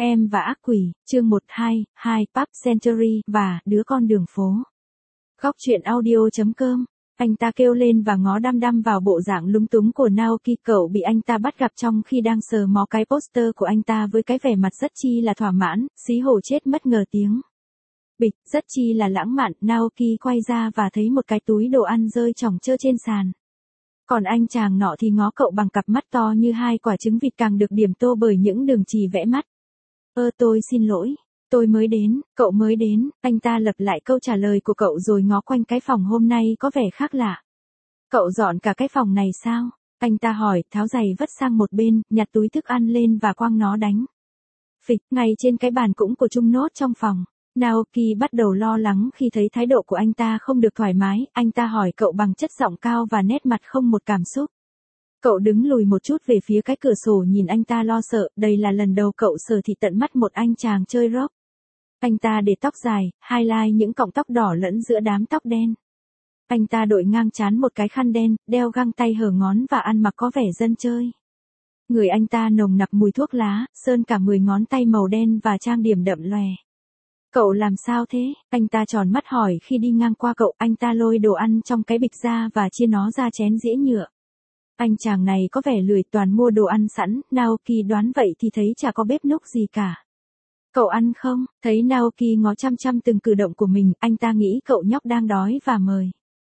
Em và ác quỷ, chương 122, Pub Century và đứa con đường phố. Góc truyện audio.com. Anh ta kêu lên và ngó đăm đăm vào bộ dạng lúng túng của Naoki. Cậu bị anh ta bắt gặp trong khi đang sờ mó cái poster của anh ta với cái vẻ mặt rất chi là thỏa mãn, xí hổ chết mất ngờ tiếng. Bịch, rất chi là lãng mạn, Naoki quay ra và thấy một cái túi đồ ăn rơi chỏng chơ trên sàn. Còn anh chàng nọ thì ngó cậu bằng cặp mắt to như hai quả trứng vịt càng được điểm tô bởi những đường chì vẽ mắt. Tôi xin lỗi, tôi mới đến, cậu mới đến, anh ta lặp lại câu trả lời của cậu rồi ngó quanh cái phòng hôm nay có vẻ khác lạ. Cậu dọn cả cái phòng này sao? Anh ta hỏi, tháo giày vất sang một bên, nhặt túi thức ăn lên và quăng nó đánh. Phịch, ngay trên cái bàn cũng của chung nốt trong phòng. Naoki bắt đầu lo lắng khi thấy thái độ của anh ta không được thoải mái, anh ta hỏi cậu bằng chất giọng cao và nét mặt không một cảm xúc. Cậu đứng lùi một chút về phía cái cửa sổ nhìn anh ta lo sợ, đây là lần đầu cậu sờ thì tận mắt một anh chàng chơi rock. Anh ta để tóc dài, highlight những cọng tóc đỏ lẫn giữa đám tóc đen. Anh ta đội ngang trán một cái khăn đen, đeo găng tay hở ngón và ăn mặc có vẻ dân chơi. Người anh ta nồng nặc mùi thuốc lá, sơn cả 10 ngón tay màu đen và trang điểm đậm lòe. Cậu làm sao thế? Anh ta tròn mắt hỏi khi đi ngang qua cậu, anh ta lôi đồ ăn trong cái bịch ra và chia nó ra chén dĩa nhựa. Anh chàng này có vẻ lười, toàn mua đồ ăn sẵn, Naoki đoán vậy thì thấy chả có bếp núc gì cả. Cậu ăn không? Thấy Naoki ngó chăm chăm từng cử động của mình, anh ta nghĩ cậu nhóc đang đói và mời.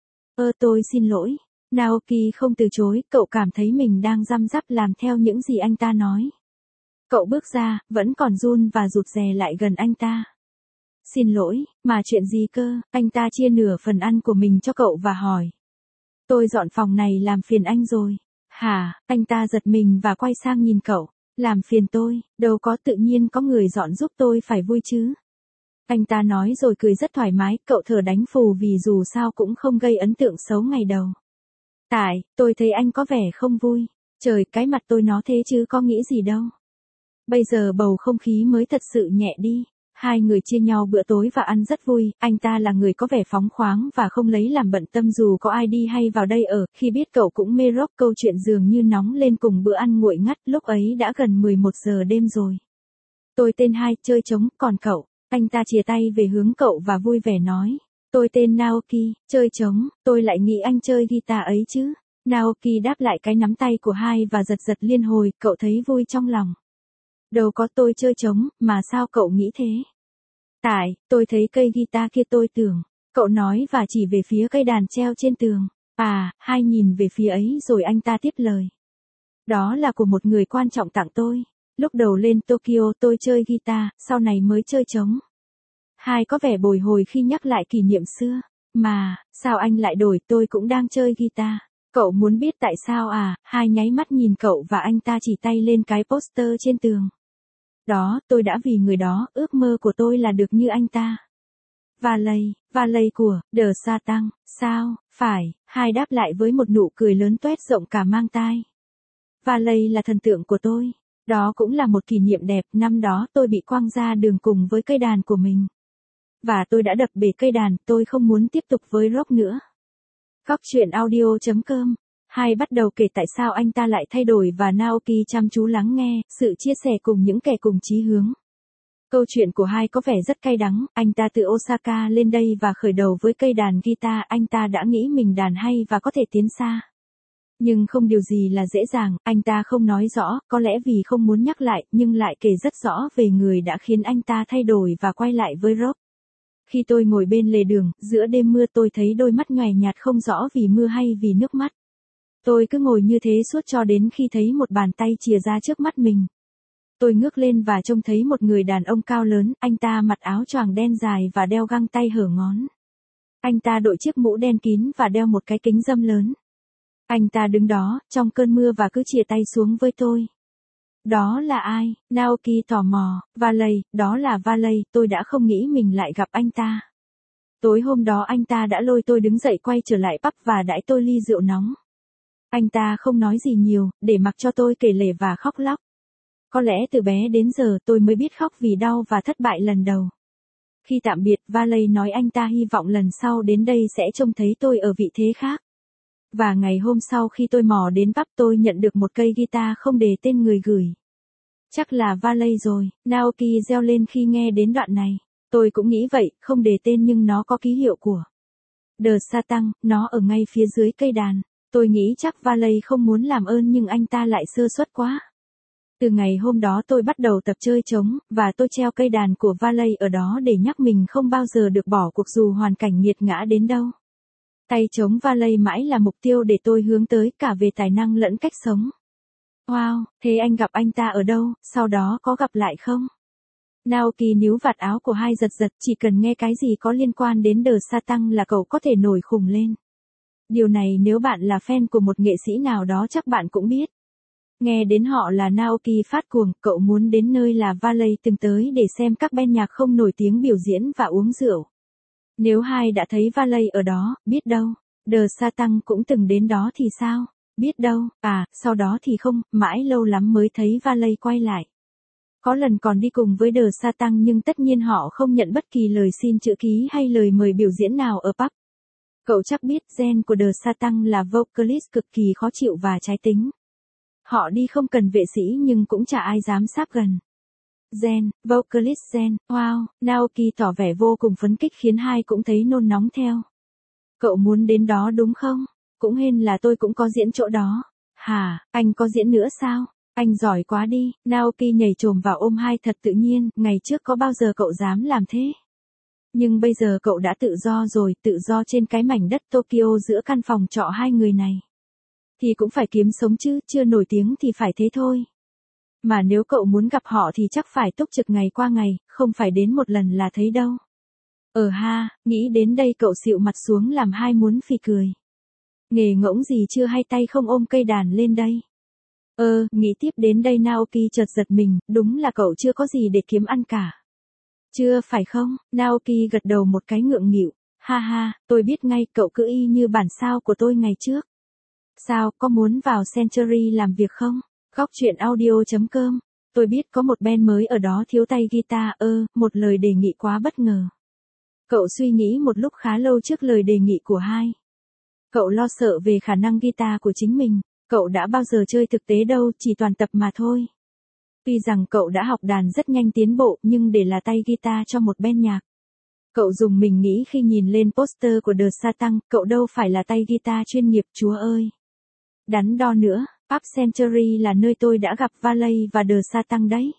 Tôi xin lỗi. Naoki không từ chối, cậu cảm thấy mình đang răm rắp làm theo những gì anh ta nói. Cậu bước ra, vẫn còn run và rụt rè lại gần anh ta. Xin lỗi, mà chuyện gì cơ? Anh ta chia nửa phần ăn của mình cho cậu và hỏi. Tôi dọn phòng này làm phiền anh rồi. Hả? Anh ta giật mình và quay sang nhìn cậu. Làm phiền tôi, đâu có, tự nhiên có người dọn giúp tôi phải vui chứ. Anh ta nói rồi cười rất thoải mái, cậu thở đánh phù vì dù sao cũng không gây ấn tượng xấu ngày đầu. Tôi thấy anh có vẻ không vui. Trời, cái mặt tôi nó thế chứ có nghĩ gì đâu. Bây giờ bầu không khí mới thật sự nhẹ đi. Hai người chia nhau bữa tối và ăn rất vui, anh ta là người có vẻ phóng khoáng và không lấy làm bận tâm dù có ai đi hay vào đây ở, khi biết cậu cũng mê rock câu chuyện dường như nóng lên cùng bữa ăn nguội ngắt, lúc ấy đã gần 11 giờ đêm rồi. Tôi tên Hai, chơi trống, còn cậu? Anh ta chìa tay về hướng cậu và vui vẻ nói. Tôi tên Naoki, chơi trống, tôi lại nghĩ anh chơi guitar ấy chứ. Naoki đáp lại cái nắm tay của Hai và giật giật liên hồi, cậu thấy vui trong lòng. Đâu có, tôi chơi trống, mà sao cậu nghĩ thế? Tôi thấy cây guitar kia tôi tưởng. Cậu nói và chỉ về phía cây đàn treo trên tường. Hai nhìn về phía ấy rồi anh ta tiếp lời. Đó là của một người quan trọng tặng tôi. Lúc đầu lên Tokyo tôi chơi guitar, sau này mới chơi trống. Hai có vẻ bồi hồi khi nhắc lại kỷ niệm xưa. Mà, sao anh lại đổi, tôi cũng đang chơi guitar. Cậu muốn biết tại sao à? Hai nháy mắt nhìn cậu và anh ta chỉ tay lên cái poster trên tường. Đó, tôi đã vì người đó, ước mơ của tôi là được như anh ta. Valet của, The Satan, sao, phải, Hai đáp lại với một nụ cười lớn toét rộng cả mang tai. Valet là thần tượng của tôi. Đó cũng là một kỷ niệm đẹp, năm đó tôi bị quăng ra đường cùng với cây đàn của mình. Và tôi đã đập bể cây đàn, tôi không muốn tiếp tục với rock nữa. Góc truyện audio.com. Hai bắt đầu kể tại sao anh ta lại thay đổi và Naoki chăm chú lắng nghe, sự chia sẻ cùng những kẻ cùng chí hướng. Câu chuyện của Hai có vẻ rất cay đắng, anh ta từ Osaka lên đây và khởi đầu với cây đàn guitar, anh ta đã nghĩ mình đàn hay và có thể tiến xa. Nhưng không điều gì là dễ dàng, anh ta không nói rõ, có lẽ vì không muốn nhắc lại, nhưng lại kể rất rõ về người đã khiến anh ta thay đổi và quay lại với rock. Khi tôi ngồi bên lề đường, giữa đêm mưa tôi thấy đôi mắt nhòe nhạt không rõ vì mưa hay vì nước mắt. Tôi cứ ngồi như thế suốt cho đến khi thấy một bàn tay chìa ra trước mắt mình. Tôi ngước lên và trông thấy một người đàn ông cao lớn, anh ta mặc áo choàng đen dài và đeo găng tay hở ngón. Anh ta đội chiếc mũ đen kín và đeo một cái kính râm lớn. Anh ta đứng đó, trong cơn mưa và cứ chìa tay xuống với tôi. Đó là ai? Naoki tò mò. Valet, đó là Valet, tôi đã không nghĩ mình lại gặp anh ta. Tối hôm đó anh ta đã lôi tôi đứng dậy quay trở lại pub và đãi tôi ly rượu nóng. Anh ta không nói gì nhiều, để mặc cho tôi kể lể và khóc lóc. Có lẽ từ bé đến giờ tôi mới biết khóc vì đau và thất bại lần đầu. Khi tạm biệt, Valet nói anh ta hy vọng lần sau đến đây sẽ trông thấy tôi ở vị thế khác. Và ngày hôm sau khi tôi mò đến pub tôi nhận được một cây guitar không đề tên người gửi. Chắc là Valet rồi, Naoki reo lên khi nghe đến đoạn này. Tôi cũng nghĩ vậy, không đề tên nhưng nó có ký hiệu của The Satan, nó ở ngay phía dưới cây đàn. Tôi nghĩ chắc Valet không muốn làm ơn nhưng anh ta lại sơ suất quá. Từ ngày hôm đó tôi bắt đầu tập chơi trống, và tôi treo cây đàn của Valet ở đó để nhắc mình không bao giờ được bỏ cuộc dù hoàn cảnh nghiệt ngã đến đâu. Tay trống Valet mãi là mục tiêu để tôi hướng tới cả về tài năng lẫn cách sống. Wow, thế anh gặp anh ta ở đâu, sau đó có gặp lại không? Naoki níu vạt áo của hai giật giật, chỉ cần nghe cái gì có liên quan đến The Satan là cậu có thể nổi khùng lên. Điều này nếu bạn là fan của một nghệ sĩ nào đó chắc bạn cũng biết. Nghe đến họ là Naoki phát cuồng, cậu muốn đến nơi là Valet từng tới để xem các band nhạc không nổi tiếng biểu diễn và uống rượu. Nếu hai đã thấy Valet ở đó, biết đâu, The Satan cũng từng đến đó thì sao? Biết đâu, sau đó thì không, mãi lâu lắm mới thấy Valet quay lại. Có lần còn đi cùng với The Satan nhưng tất nhiên họ không nhận bất kỳ lời xin chữ ký hay lời mời biểu diễn nào ở pub. Cậu chắc biết gen của The Satan là vocalist cực kỳ khó chịu và trái tính. Họ đi không cần vệ sĩ nhưng cũng chả ai dám sáp gần. Gen, vocalist gen, wow, Naoki tỏ vẻ vô cùng phấn khích khiến hai cũng thấy nôn nóng theo. Cậu muốn đến đó đúng không? Cũng hên là tôi cũng có diễn chỗ đó. Hả, anh có diễn nữa sao? Anh giỏi quá đi, Naoki nhảy chồm vào ôm hai thật tự nhiên, ngày trước có bao giờ cậu dám làm thế? Nhưng bây giờ cậu đã tự do rồi, tự do trên cái mảnh đất Tokyo giữa căn phòng trọ hai người này. Thì cũng phải kiếm sống chứ, chưa nổi tiếng thì phải thế thôi. Mà nếu cậu muốn gặp họ thì chắc phải túc trực ngày qua ngày, không phải đến một lần là thấy đâu. Nghĩ đến đây cậu xịu mặt xuống làm hai muốn phì cười. Nghề ngỗng gì chưa hay tay không ôm cây đàn lên đây. Nghĩ tiếp đến đây Naoki chợt giật mình, đúng là cậu chưa có gì để kiếm ăn cả. Chưa phải không, Naoki gật đầu một cái ngượng nghịu, tôi biết ngay cậu cứ y như bản sao của tôi ngày trước. Sao, có muốn vào Century làm việc không? Góc chuyện audio.com. Tôi biết có một band mới ở đó thiếu tay guitar, một lời đề nghị quá bất ngờ. Cậu suy nghĩ một lúc khá lâu trước lời đề nghị của hai. Cậu lo sợ về khả năng guitar của chính mình, cậu đã bao giờ chơi thực tế đâu, chỉ toàn tập mà thôi. Tuy rằng cậu đã học đàn rất nhanh tiến bộ nhưng để là tay guitar cho một band nhạc. Cậu dùng mình nghĩ khi nhìn lên poster của The Satan, cậu đâu phải là tay guitar chuyên nghiệp, chúa ơi. Đắn đo nữa, Pub Century là nơi tôi đã gặp Valet và The Satan đấy.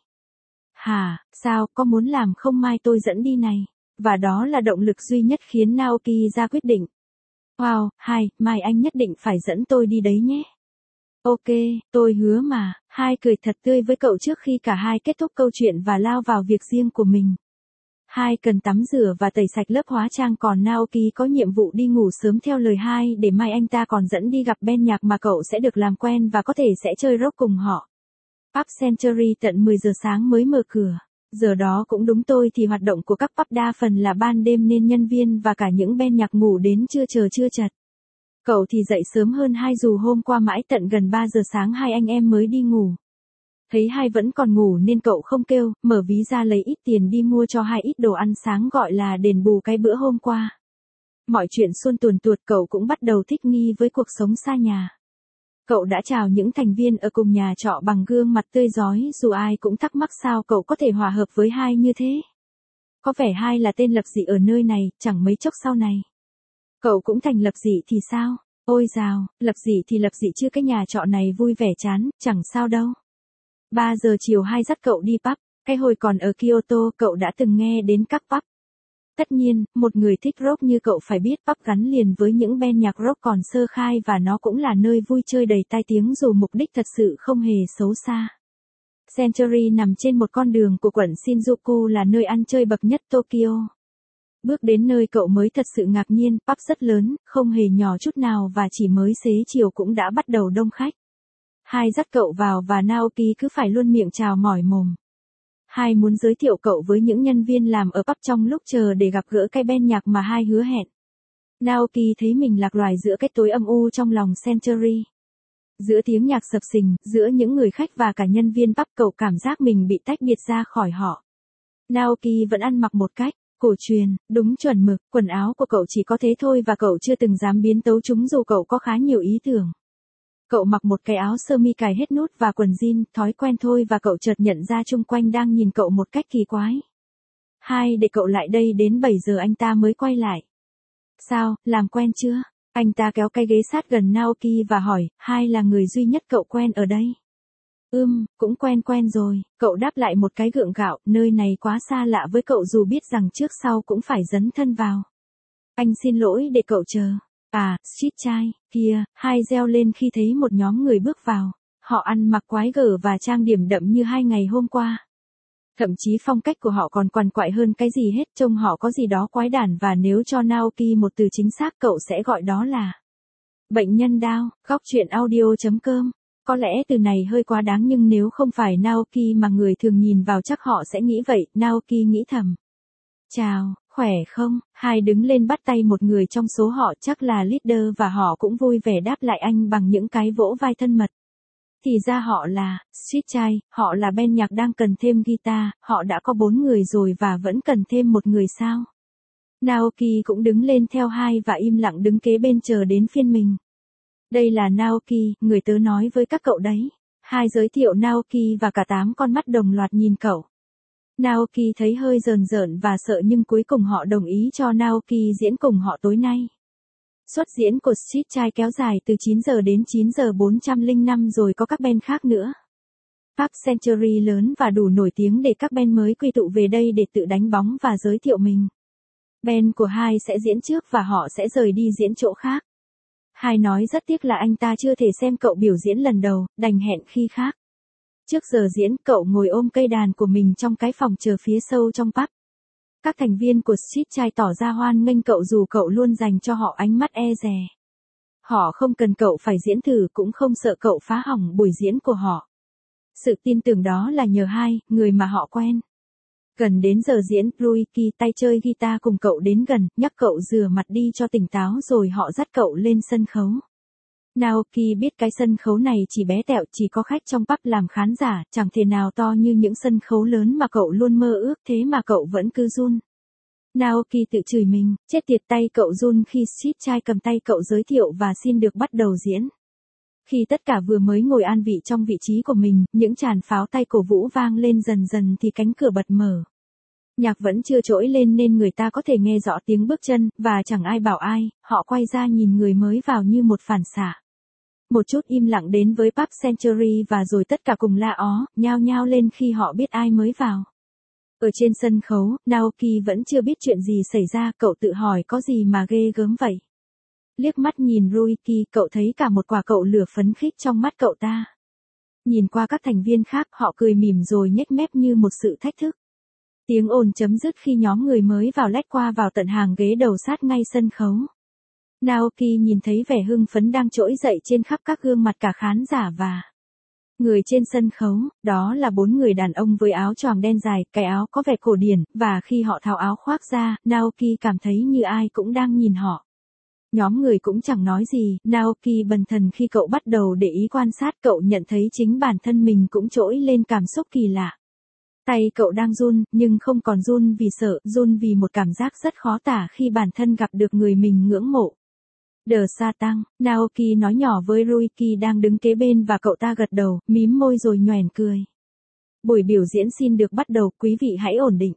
Sao, có muốn làm không mai tôi dẫn đi này. Và đó là động lực duy nhất khiến Naoki ra quyết định. Wow, mai anh nhất định phải dẫn tôi đi đấy nhé. Ok, tôi hứa mà, hai cười thật tươi với cậu trước khi cả hai kết thúc câu chuyện và lao vào việc riêng của mình. Hai cần tắm rửa và tẩy sạch lớp hóa trang còn Naoki có nhiệm vụ đi ngủ sớm theo lời hai để mai anh ta còn dẫn đi gặp band nhạc mà cậu sẽ được làm quen và có thể sẽ chơi rock cùng họ. Pub Century tận 10 giờ sáng mới mở cửa. Giờ đó cũng đúng tôi thì hoạt động của các pub đa phần là ban đêm nên nhân viên và cả những band nhạc ngủ đến chưa chật. Cậu thì dậy sớm hơn hai dù hôm qua mãi tận gần 3 giờ sáng hai anh em mới đi ngủ. Thấy hai vẫn còn ngủ nên cậu không kêu, mở ví ra lấy ít tiền đi mua cho hai ít đồ ăn sáng gọi là đền bù cái bữa hôm qua. Mọi chuyện suôn tuồn tuột cậu cũng bắt đầu thích nghi với cuộc sống xa nhà. Cậu đã chào những thành viên ở cùng nhà trọ bằng gương mặt tươi rói dù ai cũng thắc mắc sao cậu có thể hòa hợp với hai như thế. Có vẻ hai là tên lập dị ở nơi này, chẳng mấy chốc sau này. Cậu cũng thành lập dị thì sao? Ôi dào, lập dị thì lập dị chứ cái nhà trọ này vui vẻ chán, chẳng sao đâu. 3 giờ chiều hai dắt cậu đi pub, cái hồi còn ở Kyoto cậu đã từng nghe đến các pub. Tất nhiên, một người thích rock như cậu phải biết pub gắn liền với những band nhạc rock còn sơ khai và nó cũng là nơi vui chơi đầy tai tiếng dù mục đích thật sự không hề xấu xa. Century nằm trên một con đường của quận Shinjuku là nơi ăn chơi bậc nhất Tokyo. Bước đến nơi cậu mới thật sự ngạc nhiên, pub rất lớn, không hề nhỏ chút nào và chỉ mới xế chiều cũng đã bắt đầu đông khách. Hai dắt cậu vào và Naoki cứ phải luôn miệng chào mỏi mồm. Hai muốn giới thiệu cậu với những nhân viên làm ở pub trong lúc chờ để gặp gỡ cái band nhạc mà hai hứa hẹn. Naoki thấy mình lạc loài giữa cái tối âm u trong lòng Century. Giữa tiếng nhạc sập sình, giữa những người khách và cả nhân viên pub cậu cảm giác mình bị tách biệt ra khỏi họ. Naoki vẫn ăn mặc một cách cổ truyền, đúng chuẩn mực, quần áo của cậu chỉ có thế thôi và cậu chưa từng dám biến tấu chúng dù cậu có khá nhiều ý tưởng. Cậu mặc một cái áo sơ mi cài hết nút và quần jean, thói quen thôi và cậu chợt nhận ra chung quanh đang nhìn cậu một cách kỳ quái. Để cậu lại đây đến 7 giờ anh ta mới quay lại. Sao, làm quen chưa? Anh ta kéo cái ghế sát gần Naoki và hỏi, là người duy nhất cậu quen ở đây? Cũng quen rồi, cậu đáp lại một cái gượng gạo, nơi này quá xa lạ với cậu dù biết rằng trước sau cũng phải dấn thân vào. Anh xin lỗi để cậu chờ. Street trai, kia, reo lên khi thấy một nhóm người bước vào. Họ ăn mặc quái gở và trang điểm đậm như 2 ngày hôm qua. Thậm chí phong cách của họ còn quằn quại hơn cái gì hết, trông họ có gì đó quái đản và nếu cho Naoki một từ chính xác cậu sẽ gọi đó là bệnh nhân Down. Góc truyện audio.com. Có lẽ từ này hơi quá đáng nhưng nếu không phải Naoki mà người thường nhìn vào chắc họ sẽ nghĩ vậy, Naoki nghĩ thầm. Chào, khỏe không? Đứng lên bắt tay một người trong số họ chắc là leader và họ cũng vui vẻ đáp lại anh bằng những cái vỗ vai thân mật. Thì ra họ là Street trai, họ là band nhạc đang cần thêm guitar, họ đã có 4 người rồi và vẫn cần thêm một người sao? Naoki cũng đứng lên theo và im lặng đứng kế bên chờ đến phiên mình. Đây là Naoki, người tớ nói với các cậu đấy. Giới thiệu Naoki và cả 8 con mắt đồng loạt nhìn cậu. Naoki thấy hơi rờn rợn và sợ nhưng cuối cùng họ đồng ý cho Naoki diễn cùng họ tối nay. Suất diễn của Street trai kéo dài từ 9 giờ đến 9 giờ 405 rồi có các band khác nữa. Park Century lớn và đủ nổi tiếng để các band mới quy tụ về đây để tự đánh bóng và giới thiệu mình. Band của sẽ diễn trước và họ sẽ rời đi diễn chỗ khác. Nói rất tiếc là anh ta chưa thể xem cậu biểu diễn lần đầu, đành hẹn khi khác. Trước giờ diễn, cậu ngồi ôm cây đàn của mình trong cái phòng chờ phía sâu trong pub. Các thành viên của Street trai tỏ ra hoan nghênh cậu dù cậu luôn dành cho họ ánh mắt e dè. Họ không cần cậu phải diễn thử cũng không sợ cậu phá hỏng buổi diễn của họ. Sự tin tưởng đó là nhờ người mà họ quen. Gần đến giờ diễn, Ruiki tay chơi guitar cùng cậu đến gần, nhắc cậu rửa mặt đi cho tỉnh táo rồi họ dắt cậu lên sân khấu. Naoki biết cái sân khấu này chỉ bé tẹo, chỉ có khách trong pub làm khán giả, chẳng thể nào to như những sân khấu lớn mà cậu luôn mơ ước, thế mà cậu vẫn cứ run. Naoki tự chửi mình, chết tiệt, tay cậu run khi Street trai cầm tay cậu giới thiệu và xin được bắt đầu diễn. Khi tất cả vừa mới ngồi an vị trong vị trí của mình, những tràng pháo tay cổ vũ vang lên dần dần thì cánh cửa bật mở. Nhạc vẫn chưa trỗi lên nên người ta có thể nghe rõ tiếng bước chân, và chẳng ai bảo ai, họ quay ra nhìn người mới vào như một phản xạ. Một chút im lặng đến với Park Century và rồi tất cả cùng la ó, nhao nhao lên khi họ biết ai mới vào. Ở trên sân khấu, Naoki vẫn chưa biết chuyện gì xảy ra, cậu tự hỏi có gì mà ghê gớm vậy. Liếc mắt nhìn Ruiki, cậu thấy cả một quả cậu lửa phấn khích trong mắt cậu ta. Nhìn qua các thành viên khác, họ cười mỉm rồi nhếch mép như một sự thách thức. Tiếng ồn chấm dứt khi nhóm người mới vào lách qua vào tận hàng ghế đầu sát ngay sân khấu. Naoki nhìn thấy vẻ hưng phấn đang trỗi dậy trên khắp các gương mặt cả khán giả và người trên sân khấu, đó là 4 người đàn ông với áo choàng đen dài, cái áo có vẻ cổ điển, và khi họ tháo áo khoác ra, Naoki cảm thấy như ai cũng đang nhìn họ. Nhóm người cũng chẳng nói gì, Naoki bần thần khi cậu bắt đầu để ý quan sát, cậu nhận thấy chính bản thân mình cũng trỗi lên cảm xúc kỳ lạ. Tay cậu đang run, nhưng không còn run vì sợ, run vì một cảm giác rất khó tả khi bản thân gặp được người mình ngưỡng mộ. The Satan, Naoki nói nhỏ với Ruiki đang đứng kế bên và cậu ta gật đầu, mím môi rồi nhoẻn cười. Buổi biểu diễn xin được bắt đầu, quý vị hãy ổn định.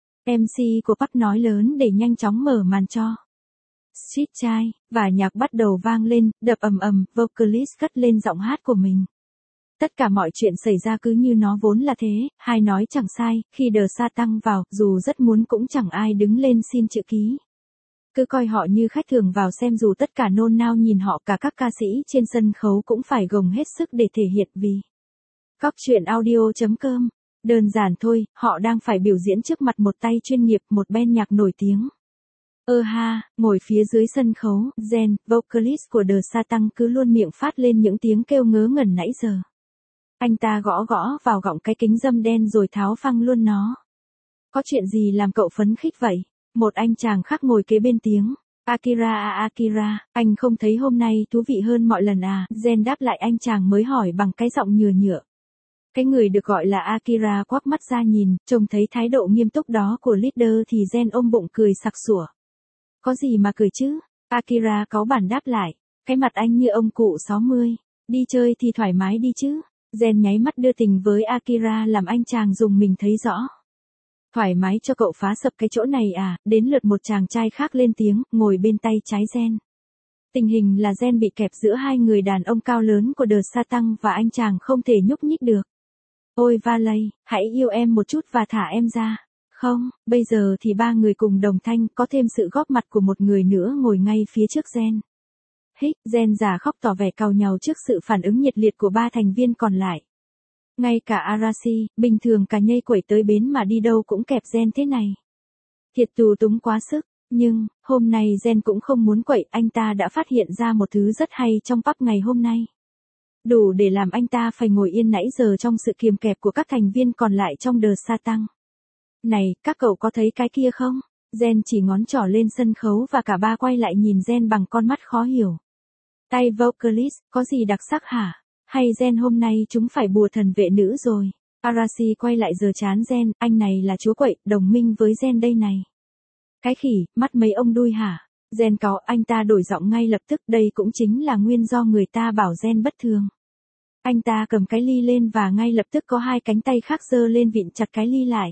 MC của Park nói lớn để nhanh chóng mở màn cho Street trai, và nhạc bắt đầu vang lên, đập ầm ầm, vocalist cất lên giọng hát của mình. Tất cả mọi chuyện xảy ra cứ như nó vốn là thế, nói chẳng sai, khi The Satan vào, dù rất muốn cũng chẳng ai đứng lên xin chữ ký. Cứ coi họ như khách thường vào xem dù tất cả nôn nao nhìn họ, cả các ca sĩ trên sân khấu cũng phải gồng hết sức để thể hiện vì. Góc truyện audio.com. Đơn giản thôi, họ đang phải biểu diễn trước mặt một tay chuyên nghiệp, một band nhạc nổi tiếng. Ngồi phía dưới sân khấu, Jen, vocalist của The Satan cứ luôn miệng phát lên những tiếng kêu ngớ ngẩn nãy giờ. Anh ta gõ vào gọng cái kính râm đen rồi tháo phăng luôn nó. Có chuyện gì làm cậu phấn khích vậy? Một anh chàng khác ngồi kế bên tiếng. Akira, anh không thấy hôm nay thú vị hơn mọi lần à? Jen đáp lại anh chàng mới hỏi bằng cái giọng nhựa. Cái người được gọi là Akira quắc mắt ra nhìn, trông thấy thái độ nghiêm túc đó của leader thì Jen ôm bụng cười sặc sủa. Có gì mà cười chứ? Akira cáu bản đáp lại. Cái mặt anh như ông cụ 60. Đi chơi thì thoải mái đi chứ. Gen nháy mắt đưa tình với Akira làm anh chàng dùng mình thấy rõ. Thoải mái cho cậu phá sập cái chỗ này à, đến lượt một chàng trai khác lên tiếng, ngồi bên tay trái Gen. Tình hình là Gen bị kẹp giữa hai người đàn ông cao lớn của The Satan và anh chàng không thể nhúc nhích được. Ôi Valet, hãy yêu em một chút và thả em ra. Không, bây giờ thì ba người cùng đồng thanh, có thêm sự góp mặt của một người nữa ngồi ngay phía trước Gen. Hích, Gen già khóc tỏ vẻ càu nhàu trước sự phản ứng nhiệt liệt của ba thành viên còn lại. Ngay cả Arashi, bình thường cả nhây quẩy tới bến mà đi đâu cũng kẹp Gen thế này. Thiệt tù túng quá sức, nhưng, hôm nay Gen cũng không muốn quậy, anh ta đã phát hiện ra một thứ rất hay trong pub ngày hôm nay. Đủ để làm anh ta phải ngồi yên nãy giờ trong sự kiềm kẹp của các thành viên còn lại trong The Satan. Này, các cậu có thấy cái kia không? Gen chỉ ngón trỏ lên sân khấu và cả ba quay lại nhìn Gen bằng con mắt khó hiểu. Tay vocalist, có gì đặc sắc hả? Hay Gen hôm nay chúng phải bùa thần vệ nữ rồi? Arashi quay lại giờ chán Gen, anh này là chúa quậy, đồng minh với Gen đây này. Cái khỉ, mắt mấy ông đuôi hả? Gen cáu, anh ta đổi giọng ngay lập tức, đây cũng chính là nguyên do người ta bảo Gen bất thường. Anh ta cầm cái ly lên và ngay lập tức có hai cánh tay khác giơ lên vịn chặt cái ly lại.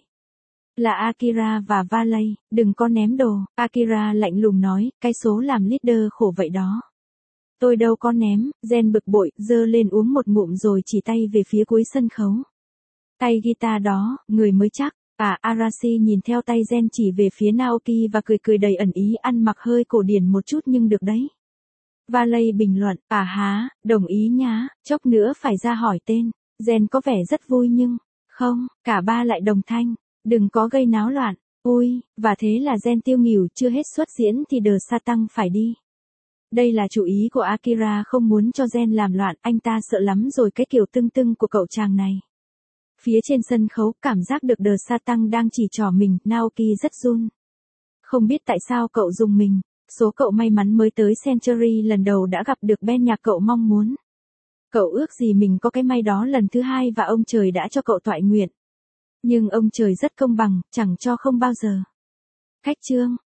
Là Akira và Valet, đừng có ném đồ. Akira lạnh lùng nói, cái số làm leader khổ vậy đó. Tôi đâu có ném, Gen bực bội, giơ lên uống một ngụm rồi chỉ tay về phía cuối sân khấu. Tay guitar đó, người mới chắc. Arashi nhìn theo tay Gen chỉ về phía Naoki và cười cười đầy ẩn ý, ăn mặc hơi cổ điển một chút nhưng được đấy. Valet bình luận, há, đồng ý nhá, chốc nữa phải ra hỏi tên. Gen có vẻ rất vui nhưng, không, cả ba lại đồng thanh, đừng có gây náo loạn. Ui, và thế là Gen tiêu nghỉu, chưa hết xuất diễn thì The Satan phải đi. Đây là chủ ý của Akira, không muốn cho Gen làm loạn, anh ta sợ lắm rồi cái kiểu tưng tưng của cậu chàng này. Phía trên sân khấu, cảm giác được The Satan đang chỉ trỏ mình, Naoki rất run. Không biết tại sao cậu dùng mình, số cậu may mắn mới tới Century lần đầu đã gặp được band nhạc cậu mong muốn. Cậu ước gì mình có cái may đó lần thứ hai và ông trời đã cho cậu toại nguyện. Nhưng ông trời rất công bằng, chẳng cho không bao giờ. Khách trương,